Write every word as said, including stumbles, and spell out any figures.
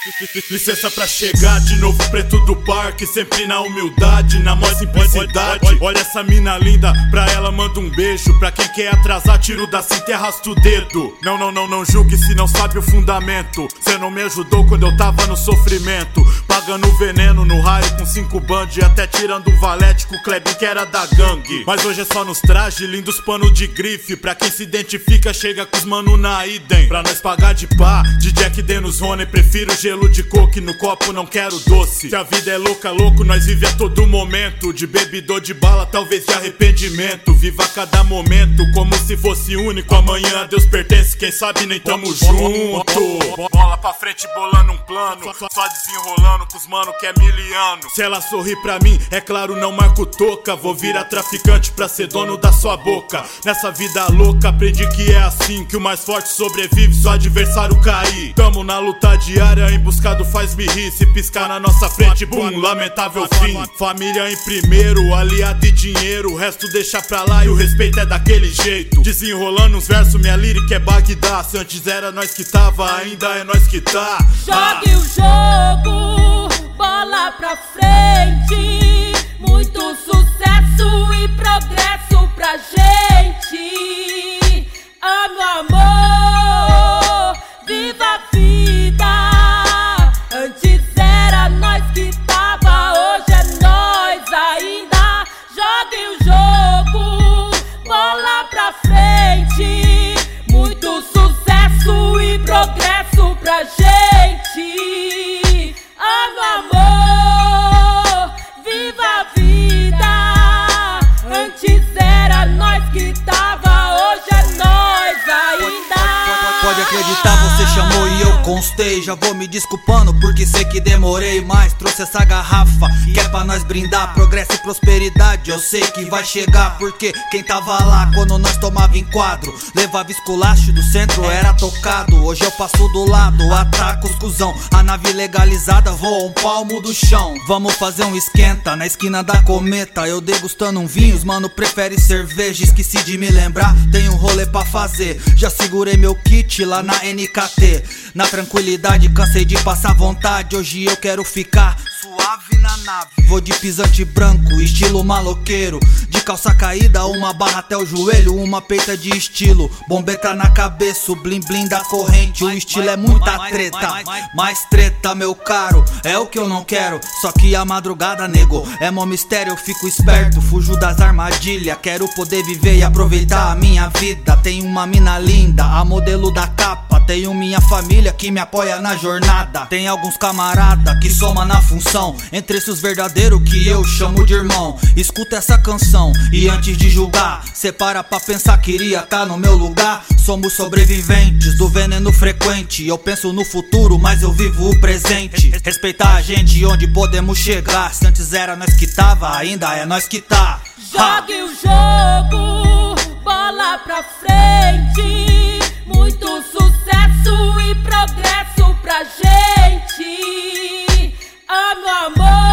Licença pra chegar de novo, preto do parque, sempre na humildade, na maior simplicidade. Olha essa mina linda, pra ela manda um beijo. Pra quem quer atrasar, tiro da cinta e arrasta o dedo. Não, não, não, não julgue se não sabe o fundamento. Cê não me ajudou quando eu tava no sofrimento, pagando veneno no raio com cinco band, até tirando um valete com o Klebin que era da gangue. Mas hoje é só nos trajes, lindos panos de grife. Pra quem se identifica, chega com os mano na idem. Pra nós pagar de pá, de Jack Denus Rony, prefiro gelo de coque no copo, não quero doce. Se a vida é louca, louco, nós vive a todo momento. De bebidor de bala, talvez de arrependimento. Viva cada momento como se fosse único. Amanhã a Deus pertence, quem sabe nem tamo junto. Bola pra frente, bolando um plano, só desenrolando com os mano que é miliano. Se ela sorrir pra mim, é claro, não marco toca. Vou virar traficante pra ser dono da sua boca. Nessa vida louca, aprendi que é assim, que o mais forte sobrevive se o adversário cair. Tamo na luta diária, em buscado faz-me rir. Se piscar na nossa frente, bum, lamentável fim. Família em primeiro, aliado e dinheiro, o resto deixa pra lá e o respeito é daquele jeito. Desenrolando uns versos, minha lírica é Bagdá. Se antes era nós que tava, ainda é nós que tá. Jogue o jogo, bola pra frente. Muito sucesso e progresso pra gente. Amo, amor, viva a vida. Antes era nós que tava, hoje é nós ainda. Jogue o jogo, bola pra frente. Muito sucesso e progresso pra gente. Amo, amor, viva a vida. Antes era nós que tava, hoje é nós ainda. Pode acreditar, você chamou e eu constei. Já vou me desculpando porque sei que demorei, mas trouxe essa garrafa que é pra nós brindar progresso e prosperidade. Eu sei que vai chegar, porque quem tava lá quando nós tomava enquadro, levava esculacho do centro, era tocado. Hoje eu passo do lado, ataco os cuzão. A nave legalizada voa um palmo do chão. Vamos fazer um esquenta na esquina da Cometa. Eu degustando um vinho, os mano prefere cerveja. Esqueci de me lembrar, tem um rolê pra fazer. Já segurei meu kit lá na N K T. Na tranquilidade, cansei de passar vontade. Hoje eu quero ficar suave na nave. Vou de pisante branco, estilo maloqueiro. De calça caída, uma barra até o joelho. Uma peita de estilo, bombeta na cabeça. O blim blim da corrente, o estilo é muita treta. Mais treta, meu caro, é o que eu não quero. Só que a madrugada, nego, é mó mistério. Eu fico esperto, fujo das armadilhas. Quero poder viver e aproveitar a minha vida. Tenho uma mina linda, a modelo da capa. Tenho minha família que me apoia na jornada. Tem alguns camarada que soma na função. Entre esses verdadeiros que eu chamo de irmão. Escuta essa canção e antes de julgar, separa pra pensar que iria tá no meu lugar. Somos sobreviventes do veneno frequente. Eu penso no futuro, mas eu vivo o presente. Respeitar a gente onde podemos chegar. Se antes era nós que tava, ainda é nós que tá. Jogue o jogo, bola pra frente. Muito sucesso e progresso pra gente. Amo, amor.